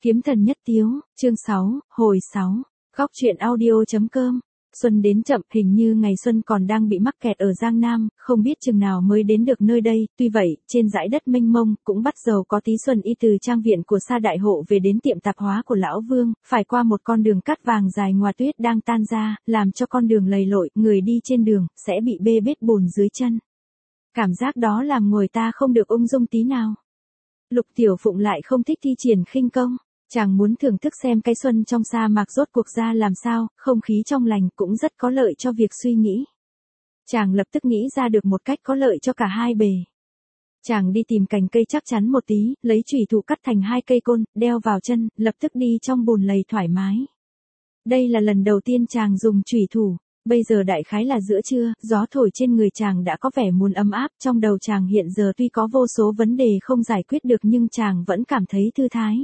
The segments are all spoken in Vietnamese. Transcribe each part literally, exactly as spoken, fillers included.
Kiếm thần nhất tiếu, chương sáu, hồi sáu. Góc truyện audio.com. Xuân đến chậm, hình như ngày xuân còn đang bị mắc kẹt ở Giang Nam, không biết chừng nào mới đến được nơi đây. Tuy vậy, trên dải đất mênh mông, cũng bắt dầu có tí xuân y từ trang viện của Sa Đại Hộ về đến tiệm tạp hóa của Lão Vương, phải qua một con đường cát vàng dài ngoa tuyết đang tan ra, làm cho con đường lầy lội, người đi trên đường, sẽ bị bê bết bùn dưới chân. Cảm giác đó làm người ta không được ung dung tí nào. Lục Tiểu Phụng lại không thích thi triển khinh công. Chàng muốn thưởng thức xem cái xuân trong sa mạc rốt cuộc ra làm sao, không khí trong lành cũng rất có lợi cho việc suy nghĩ. Chàng lập tức nghĩ ra được một cách có lợi cho cả hai bề. Chàng đi tìm cành cây chắc chắn một tí, lấy chùy thủ cắt thành hai cây côn, đeo vào chân, lập tức đi trong bùn lầy thoải mái. Đây là lần đầu tiên chàng dùng chùy thủ. Bây giờ đại khái là giữa trưa, gió thổi trên người chàng đã có vẻ muốn ấm áp, trong đầu chàng hiện giờ tuy có vô số vấn đề không giải quyết được nhưng chàng vẫn cảm thấy thư thái.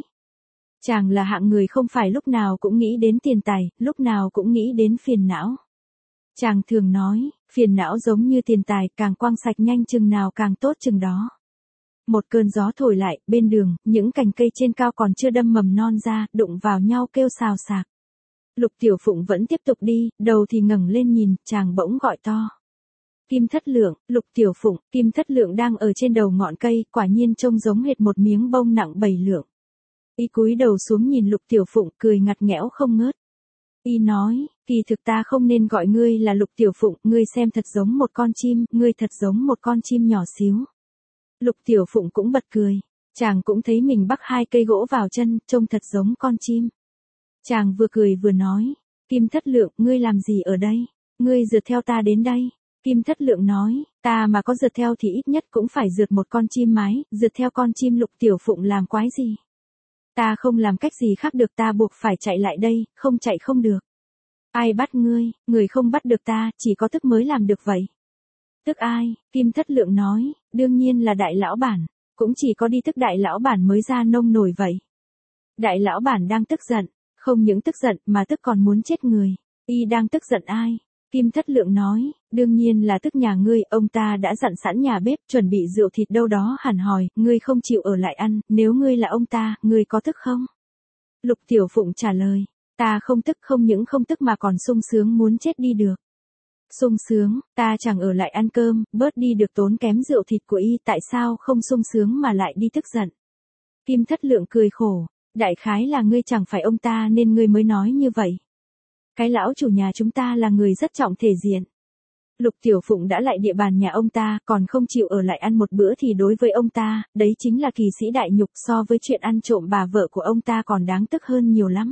Chàng là hạng người không phải lúc nào cũng nghĩ đến tiền tài, lúc nào cũng nghĩ đến phiền não. Chàng thường nói, phiền não giống như tiền tài, càng quăng sạch nhanh chừng nào càng tốt chừng đó. Một cơn gió thổi lại, bên đường, những cành cây trên cao còn chưa đâm mầm non ra, đụng vào nhau kêu xào xạc. Lục Tiểu Phụng vẫn tiếp tục đi, đầu thì ngẩng lên nhìn, chàng bỗng gọi to. Kim Thất Lượng, Lục Tiểu Phụng, Kim Thất Lượng đang ở trên đầu ngọn cây, quả nhiên trông giống hệt một miếng bông nặng bảy lượng. Y cúi đầu xuống nhìn Lục Tiểu Phụng, cười ngặt nghẽo không ngớt. Y nói, kỳ thực ta không nên gọi ngươi là Lục Tiểu Phụng, ngươi xem thật giống một con chim, ngươi thật giống một con chim nhỏ xíu. Lục Tiểu Phụng cũng bật cười, chàng cũng thấy mình bắc hai cây gỗ vào chân, trông thật giống con chim. Chàng vừa cười vừa nói, Kim Thất Lượng, ngươi làm gì ở đây? Ngươi rượt theo ta đến đây. Kim Thất Lượng nói, ta mà có rượt theo thì ít nhất cũng phải rượt một con chim mái, rượt theo con chim Lục Tiểu Phụng làm quái gì? Ta không làm cách gì khác được, ta buộc phải chạy lại đây, không chạy không được. Ai bắt ngươi, người không bắt được ta, chỉ có tức mới làm được vậy. Tức ai? Kim Thất Lượng nói, đương nhiên là đại lão bản, cũng chỉ có đi tức đại lão bản mới ra nông nổi vậy. Đại lão bản đang tức giận, không những tức giận mà tức còn muốn chết người. Y đang tức giận ai? Kim Thất Lượng nói, đương nhiên là tức nhà ngươi, ông ta đã dặn sẵn nhà bếp, chuẩn bị rượu thịt đâu đó hẳn hỏi, ngươi không chịu ở lại ăn, nếu ngươi là ông ta, ngươi có tức không? Lục Tiểu Phụng trả lời, ta không tức, không những không tức mà còn sung sướng muốn chết đi được. Sung sướng, ta chẳng ở lại ăn cơm, bớt đi được tốn kém rượu thịt của y, tại sao không sung sướng mà lại đi tức giận? Kim Thất Lượng cười khổ, đại khái là ngươi chẳng phải ông ta nên ngươi mới nói như vậy. Cái lão chủ nhà chúng ta là người rất trọng thể diện. Lục Tiểu Phụng đã lại địa bàn nhà ông ta, còn không chịu ở lại ăn một bữa thì đối với ông ta, đấy chính là kỳ sĩ đại nhục, so với chuyện ăn trộm bà vợ của ông ta còn đáng tức hơn nhiều lắm.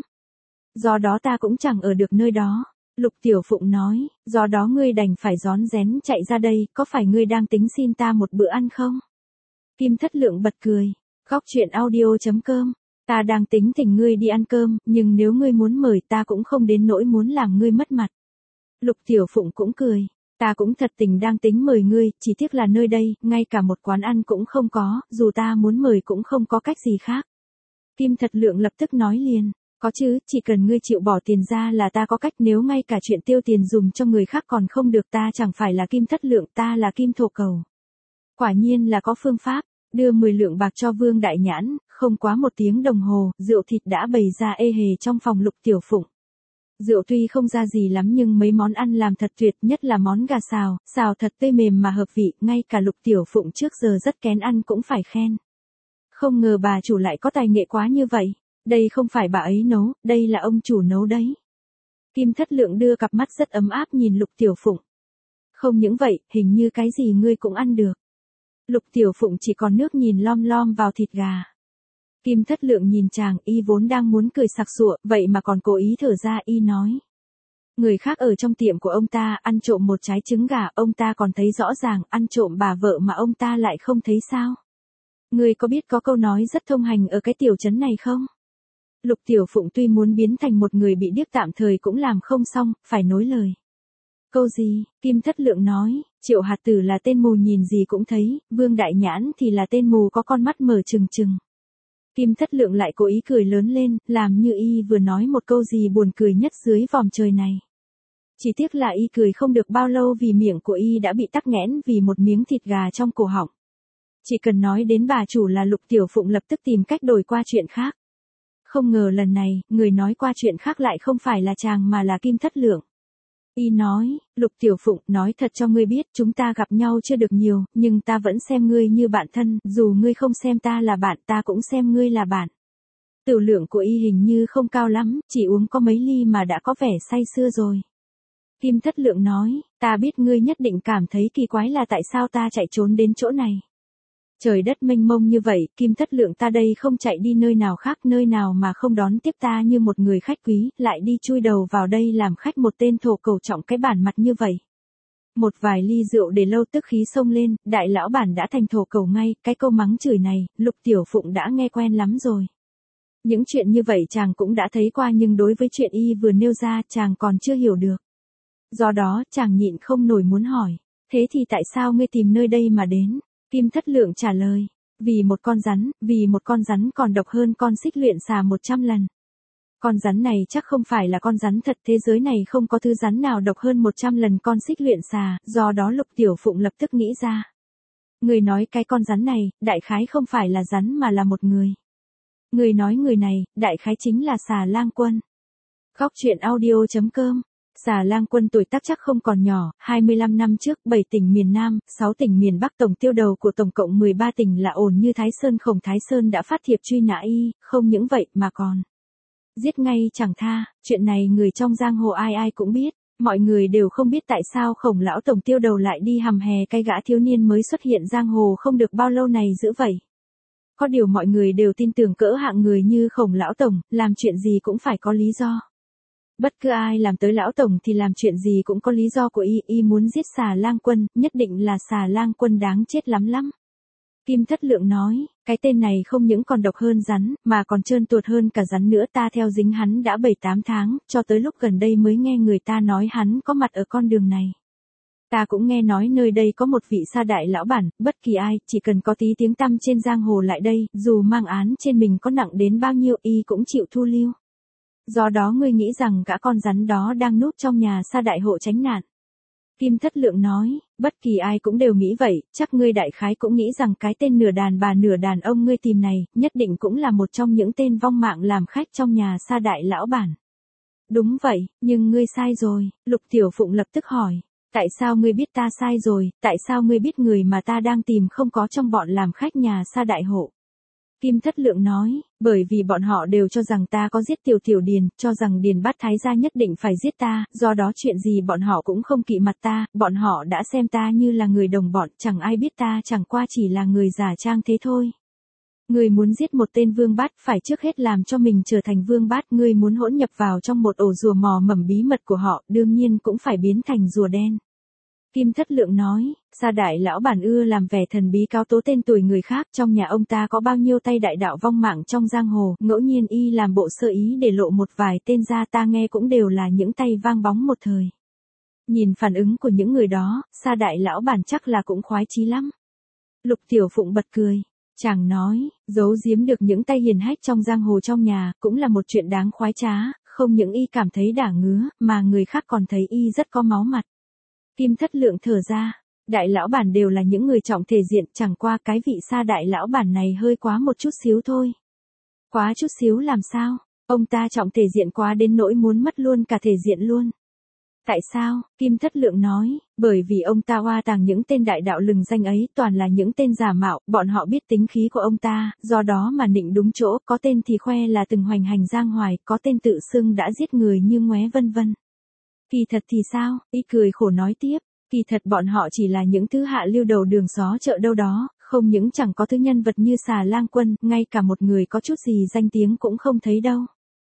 Do đó ta cũng chẳng ở được nơi đó. Lục Tiểu Phụng nói, do đó ngươi đành phải rón rén chạy ra đây, có phải ngươi đang tính xin ta một bữa ăn không? Kim Thất Lượng bật cười, góc truyện audio.com. Ta đang tính thỉnh ngươi đi ăn cơm, nhưng nếu ngươi muốn mời ta cũng không đến nỗi muốn làm ngươi mất mặt. Lục Tiểu Phụng cũng cười, ta cũng thật tình đang tính mời ngươi, chỉ tiếc là nơi đây, ngay cả một quán ăn cũng không có, dù ta muốn mời cũng không có cách gì khác. Kim Thất Lượng lập tức nói liền, có chứ, chỉ cần ngươi chịu bỏ tiền ra là ta có cách, nếu ngay cả chuyện tiêu tiền dùng cho người khác còn không được, ta chẳng phải là Kim Thất Lượng, ta là Kim Thổ Cầu. Quả nhiên là có phương pháp. Đưa mười lượng bạc cho Vương Đại Nhãn, không quá một tiếng đồng hồ, rượu thịt đã bày ra ê hề trong phòng Lục Tiểu Phụng. Rượu tuy không ra gì lắm nhưng mấy món ăn làm thật tuyệt, nhất là món gà xào, xào thật tươi mềm mà hợp vị, ngay cả Lục Tiểu Phụng trước giờ rất kén ăn cũng phải khen. Không ngờ bà chủ lại có tài nghệ quá như vậy, đây không phải bà ấy nấu, đây là ông chủ nấu đấy. Kim Thất Lượng đưa cặp mắt rất ấm áp nhìn Lục Tiểu Phụng. Không những vậy, hình như cái gì ngươi cũng ăn được. Lục Tiểu Phụng chỉ còn nước nhìn lom lom vào thịt gà. Kim Thất Lượng nhìn chàng, y vốn đang muốn cười sặc sụa, vậy mà còn cố ý thở ra, y nói. Người khác ở trong tiệm của ông ta ăn trộm một trái trứng gà, ông ta còn thấy rõ ràng, ăn trộm bà vợ mà ông ta lại không thấy sao? Người có biết có câu nói rất thông hành ở cái tiểu trấn này không? Lục Tiểu Phụng tuy muốn biến thành một người bị điếc tạm thời cũng làm không xong, phải nối lời. Câu gì? Kim Thất Lượng nói, Triệu Hạt Tử là tên mù nhìn gì cũng thấy, Vương Đại Nhãn thì là tên mù có con mắt mở trừng trừng. Kim Thất Lượng lại cố ý cười lớn lên, làm như y vừa nói một câu gì buồn cười nhất dưới vòm trời này. Chỉ tiếc là y cười không được bao lâu vì miệng của y đã bị tắc nghẽn vì một miếng thịt gà trong cổ họng. Chỉ cần nói đến bà chủ là Lục Tiểu Phụng lập tức tìm cách đổi qua chuyện khác. Không ngờ lần này, người nói qua chuyện khác lại không phải là chàng mà là Kim Thất Lượng. Y nói, Lục Tiểu Phụng, nói thật cho ngươi biết, chúng ta gặp nhau chưa được nhiều, nhưng ta vẫn xem ngươi như bạn thân, dù ngươi không xem ta là bạn, ta cũng xem ngươi là bạn. Tiểu lượng của Y hình như không cao lắm, chỉ uống có mấy ly mà đã có vẻ say sưa rồi. Kim Thất Lượng nói, ta biết ngươi nhất định cảm thấy kỳ quái là tại sao ta chạy trốn đến chỗ này. Trời đất mênh mông như vậy, Kim Thất Lượng ta đây không chạy đi nơi nào khác, nơi nào mà không đón tiếp ta như một người khách quý, lại đi chui đầu vào đây làm khách một tên thổ cầu trọng cái bản mặt như vậy. Một vài ly rượu để lâu tức khí xông lên, đại lão bản đã thành thổ cầu ngay, cái câu mắng chửi này, Lục Tiểu Phụng đã nghe quen lắm rồi. Những chuyện như vậy chàng cũng đã thấy qua nhưng đối với chuyện Y vừa nêu ra chàng còn chưa hiểu được. Do đó chàng nhịn không nổi muốn hỏi, thế thì tại sao ngươi tìm nơi đây mà đến? Kim Thất Lượng trả lời, vì một con rắn, vì một con rắn còn độc hơn con xích luyện xà một trăm lần. Con rắn này chắc không phải là con rắn thật, thế giới này không có thứ rắn nào độc hơn một trăm lần con xích luyện xà, do đó Lục Tiểu Phụng lập tức nghĩ ra. Người nói cái con rắn này, đại khái không phải là rắn mà là một người. Người nói người này, đại khái chính là Xà Lang Quân. Góc truyện audio chấm com. Xà Lang Quân tuổi tác chắc không còn nhỏ, hai mươi lăm năm trước, bảy tỉnh miền Nam, sáu tỉnh miền Bắc tổng tiêu đầu của tổng cộng mười ba tỉnh là ổn như Thái Sơn Khổng Thái Sơn đã phát thiệp truy nã Y, không những vậy mà còn giết ngay chẳng tha, chuyện này người trong giang hồ ai ai cũng biết, mọi người đều không biết tại sao Khổng lão tổng tiêu đầu lại đi hầm hè cái gã thiếu niên mới xuất hiện giang hồ không được bao lâu này giữ vậy. Có điều mọi người đều tin tưởng cỡ hạng người như Khổng lão tổng, làm chuyện gì cũng phải có lý do. Bất cứ ai làm tới lão tổng thì làm chuyện gì cũng có lý do của Y, Y muốn giết Xà Lang Quân, nhất định là Xà Lang Quân đáng chết lắm lắm. Kim Thất Lượng nói, cái tên này không những còn độc hơn rắn, mà còn trơn tuột hơn cả rắn nữa, ta theo dính hắn đã bảy tám tháng, cho tới lúc gần đây mới nghe người ta nói hắn có mặt ở con đường này. Ta cũng nghe nói nơi đây có một vị sa đại lão bản, bất kỳ ai, chỉ cần có tí tiếng tăm trên giang hồ lại đây, dù mang án trên mình có nặng đến bao nhiêu Y cũng chịu thu lưu. Do đó ngươi nghĩ rằng gã con rắn đó đang núp trong nhà sa đại hộ tránh nạn. Kim Thất Lượng nói, bất kỳ ai cũng đều nghĩ vậy, chắc ngươi đại khái cũng nghĩ rằng cái tên nửa đàn bà nửa đàn ông ngươi tìm này, nhất định cũng là một trong những tên vong mạng làm khách trong nhà sa đại lão bản. Đúng vậy, nhưng ngươi sai rồi, Lục Tiểu Phụng lập tức hỏi, tại sao ngươi biết ta sai rồi, tại sao ngươi biết người mà ta đang tìm không có trong bọn làm khách nhà sa đại hộ? Kim Thất Lượng nói, bởi vì bọn họ đều cho rằng ta có giết Tiểu Tiểu Điền, cho rằng Điền Bát Thái gia nhất định phải giết ta, do đó chuyện gì bọn họ cũng không kỵ mặt ta, bọn họ đã xem ta như là người đồng bọn, chẳng ai biết ta chẳng qua chỉ là người giả trang thế thôi. Người muốn giết một tên vương bát phải trước hết làm cho mình trở thành vương bát, người muốn hỗn nhập vào trong một ổ rùa mò mầm bí mật của họ, đương nhiên cũng phải biến thành rùa đen. Kim Thất Lượng nói, Sa đại lão bản ưa làm vẻ thần bí cao tố tên tuổi người khác, trong nhà ông ta có bao nhiêu tay đại đạo vong mạng trong giang hồ, ngẫu nhiên Y làm bộ sơ ý để lộ một vài tên ra, ta nghe cũng đều là những tay vang bóng một thời. Nhìn phản ứng của những người đó, Sa đại lão bản chắc là cũng khoái chí lắm. Lục Tiểu Phụng bật cười, chàng nói, giấu giếm được những tay hiền hách trong giang hồ trong nhà, cũng là một chuyện đáng khoái trá, không những Y cảm thấy đả ngứa, mà người khác còn thấy Y rất có máu mặt. Kim Thất Lượng thở ra, đại lão bản đều là những người trọng thể diện, chẳng qua cái vị Sa đại lão bản này hơi quá một chút xíu thôi. Quá chút xíu làm sao? Ông ta trọng thể diện quá đến nỗi muốn mất luôn cả thể diện luôn. Tại sao? Kim Thất Lượng nói, bởi vì ông ta oa tàng những tên đại đạo lừng danh ấy, toàn là những tên giả mạo, bọn họ biết tính khí của ông ta, do đó mà nịnh đúng chỗ, có tên thì khoe là từng hoành hành giang hoài, có tên tự xưng đã giết người như ngoé vân vân. Kỳ thật thì sao? Y cười khổ nói tiếp, kỳ thật bọn họ chỉ là những thứ hạ lưu đầu đường xó chợ đâu đó, không những chẳng có thứ nhân vật như Xà Lang Quân, ngay cả một người có chút gì danh tiếng cũng không thấy đâu.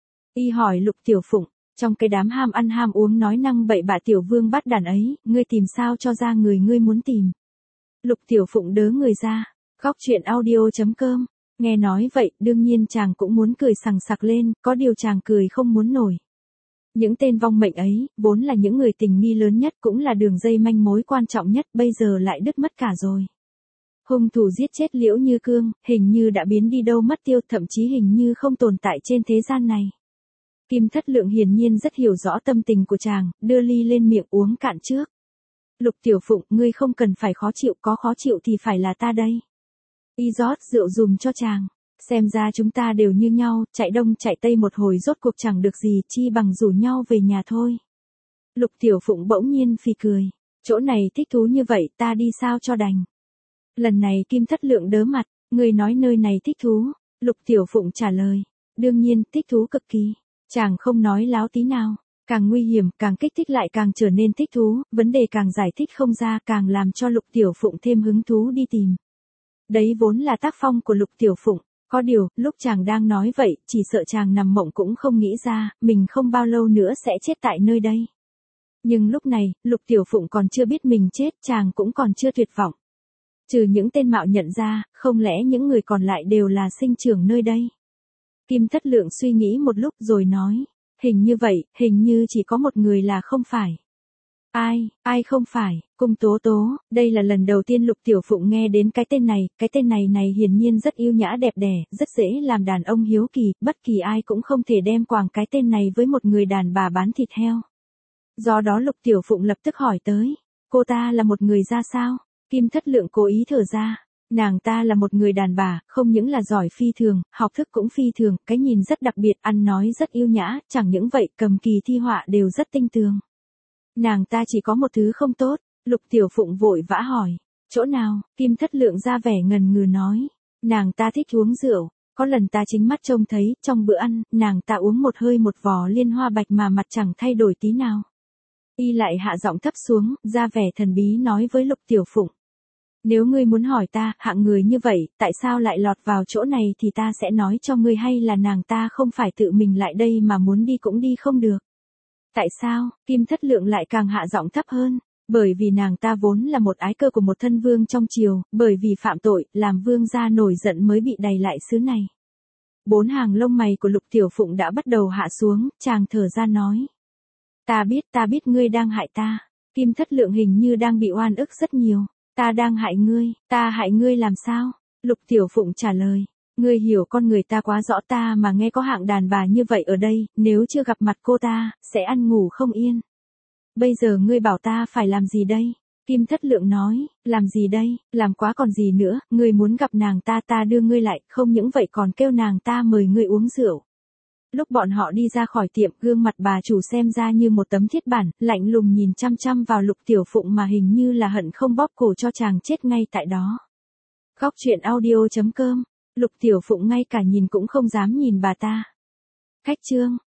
Y hỏi Lục Tiểu Phụng, trong cái đám ham ăn ham uống nói năng bậy bạ tiểu vương bắt đàn ấy, ngươi tìm sao cho ra người ngươi muốn tìm? Lục Tiểu Phụng đớ người ra, góc truyện audio chấm com, nghe nói vậy, đương nhiên chàng cũng muốn cười sằng sặc lên, có điều chàng cười không muốn nổi. Những tên vong mệnh ấy, vốn là những người tình nghi lớn nhất, cũng là đường dây manh mối quan trọng nhất, bây giờ lại đứt mất cả rồi. Hung thủ giết chết Liễu Như Cương, hình như đã biến đi đâu mất tiêu, thậm chí hình như không tồn tại trên thế gian này. Kim Thất Lượng hiển nhiên rất hiểu rõ tâm tình của chàng, đưa ly lên miệng uống cạn trước. Lục Tiểu Phụng, ngươi không cần phải khó chịu, có khó chịu thì phải là ta đây. Y rót rượu dùm cho chàng. Xem ra chúng ta đều như nhau, chạy đông chạy tây một hồi rốt cuộc chẳng được gì, chi bằng rủ nhau về nhà thôi. Lục Tiểu Phụng bỗng nhiên phì cười. Chỗ này thích thú như vậy ta đi sao cho đành. Lần này Kim Thất Lượng đớ mặt, người nói nơi này thích thú. Lục Tiểu Phụng trả lời. Đương nhiên, thích thú cực kỳ. Chàng không nói láo tí nào. Càng nguy hiểm, càng kích thích lại càng trở nên thích thú, vấn đề càng giải thích không ra càng làm cho Lục Tiểu Phụng thêm hứng thú đi tìm. Đấy vốn là tác phong của Lục Tiểu Phụng. Có điều, lúc chàng đang nói vậy, chỉ sợ chàng nằm mộng cũng không nghĩ ra, mình không bao lâu nữa sẽ chết tại nơi đây. Nhưng lúc này, Lục Tiểu Phụng còn chưa biết mình chết, chàng cũng còn chưa tuyệt vọng. Trừ những tên mạo nhận ra, không lẽ những người còn lại đều là sinh trưởng nơi đây? Kim Thất Lượng suy nghĩ một lúc rồi nói, hình như vậy, hình như chỉ có một người là không phải. Ai, ai không phải, Cung Tố Tố, đây là lần đầu tiên Lục Tiểu Phụng nghe đến cái tên này, cái tên này này hiển nhiên rất yêu nhã đẹp đẽ, rất dễ làm đàn ông hiếu kỳ, bất kỳ ai cũng không thể đem quàng cái tên này với một người đàn bà bán thịt heo. Do đó Lục Tiểu Phụng lập tức hỏi tới, cô ta là một người ra sao? Kim Thất Lượng cố ý thở ra, nàng ta là một người đàn bà, không những là giỏi phi thường, học thức cũng phi thường, cái nhìn rất đặc biệt, ăn nói rất yêu nhã, chẳng những vậy cầm kỳ thi họa đều rất tinh tường. Nàng ta chỉ có một thứ không tốt, Lục Tiểu Phụng vội vã hỏi, chỗ nào? Kim Thất Lượng ra vẻ ngần ngừ nói, nàng ta thích uống rượu, có lần ta chính mắt trông thấy, trong bữa ăn, nàng ta uống một hơi một vò liên hoa bạch mà mặt chẳng thay đổi tí nào. Y lại hạ giọng thấp xuống, ra vẻ thần bí nói với Lục Tiểu Phụng. Nếu ngươi muốn hỏi ta, hạng người như vậy, tại sao lại lọt vào chỗ này thì ta sẽ nói cho ngươi, hay là nàng ta không phải tự mình lại đây mà muốn đi cũng đi không được. Tại sao? Kim Thất Lượng lại càng hạ giọng thấp hơn. Bởi vì nàng ta vốn là một ái cơ của một thân vương trong triều, bởi vì phạm tội, làm vương gia nổi giận mới bị đày lại xứ này. Bốn hàng lông mày của Lục Tiểu Phụng đã bắt đầu hạ xuống, chàng thở ra nói. Ta biết, ta biết ngươi đang hại ta. Kim Thất Lượng hình như đang bị oan ức rất nhiều. Ta đang hại ngươi, ta hại ngươi làm sao? Lục Tiểu Phụng trả lời. Ngươi hiểu con người ta quá rõ, ta mà nghe có hạng đàn bà như vậy ở đây, nếu chưa gặp mặt cô ta, sẽ ăn ngủ không yên. Bây giờ ngươi bảo ta phải làm gì đây? Kim Thất Lượng nói, làm gì đây, làm quá còn gì nữa, ngươi muốn gặp nàng ta ta đưa ngươi lại, không những vậy còn kêu nàng ta mời ngươi uống rượu. Lúc bọn họ đi ra khỏi tiệm, gương mặt bà chủ xem ra như một tấm thiết bản, lạnh lùng nhìn chăm chăm vào Lục Tiểu Phụng mà hình như là hận không bóp cổ cho chàng chết ngay tại đó. Góc truyện audio chấm com, Lục Tiểu Phụng ngay cả nhìn cũng không dám nhìn bà ta. Khách trương.